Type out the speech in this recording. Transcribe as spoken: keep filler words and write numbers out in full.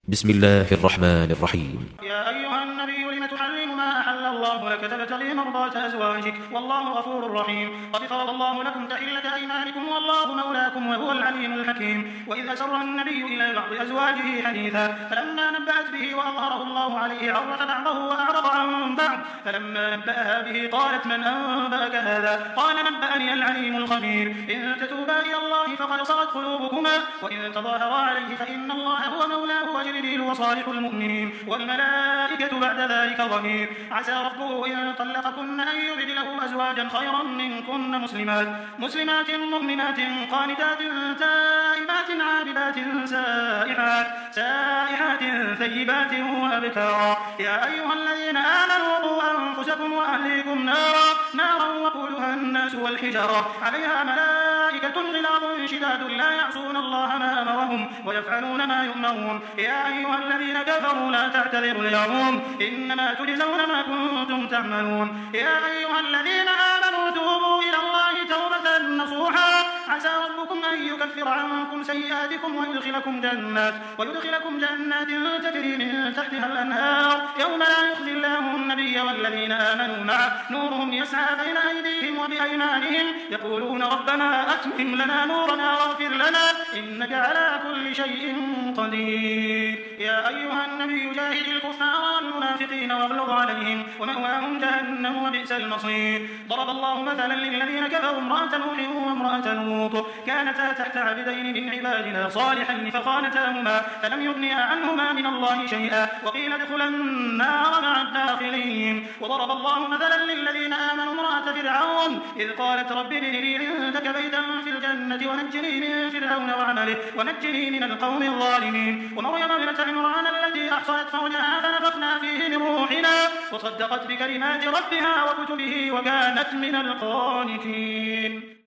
بسم الله الرحمن الرحيم. يا أيها النبي لم تحرم ما أحل الله لك تبتغي مرضات أزواجك والله غفور رحيم. قد فرض الله لكم تحلة أيمانكم والله مولاكم وهو العليم الحكيم. وإذ أسر النبي إلى بعض أزواجه حديثا فلما نبأت به وأظهره الله عليه عرف بعضه وأعرض عن بعض فلما نبأها به قالت من أنبأك هذا؟ قال نبأني العليم الخبير. إن تتوبا إلى الله فقد صغت قلوبكما وإن تظاهرا عليه فإن الله هو مولاه وجبريل وصالح المؤمنين والملائكة بعد ذلك ظهير. عسى ربه إن طلقكن أن يبدله أزواجا خيرا منكن مسلمات مسلمات مؤمنات قانتات تائبات عابدات سائحات سائحات ثيبات وأبكارا. يا أيها الذين آمنوا قوا أنفسكم وأهليكم نارا نارا وقودها الناس والحجارة عليها ملائكة غلاظ شداد لا يعصون الله ما أمرهم ويفعلون ما يؤمرون. يا أيها الذين كفروا لا تعتذروا اليوم إنما تجزون ما كنتم تعملون. يا أيها الذين آمنوا توبوا إلى الله توبة نصوحا عسى ربكم أن يكفر عنكم سيئاتكم ويدخلكم جنات ويدخلكم جنات تجري من تحتها الأنهار يوم لا يخزي الله النبي والذين آمنوا معه نورهم يسعى بين أيديهم وبأيمانهم يقولون ربنا أتمم لنا نورنا واغفر لنا إنك على كل شيء قدير. يا أيها النبي جاهد الكفار والمنافقين واغلظ عليهم ومأواهم جهنم وبئس المصير. ضرب الله مثلا للذين كفروا امرأة نوح وامرأة لوط كانتا تحت عبدين من عبادنا صالحين فخانتاهما فلم يغنيا عنهما من الله شيئا وقيل ادخلا النار مع الداخلين. وضرب الله مثلا للذين آمنوا امرأة فرعون إذ قالت رب ابن لي عندك بيتا في الجنة ونجني من فرعون وعمله ونجني من القوم الظالمين. ومريم ابنة عمران التي أحصنت فرجها فنفخنا فيه من روحنا وصدقت بكلمات ربها وكتبه وكانت من القانتين.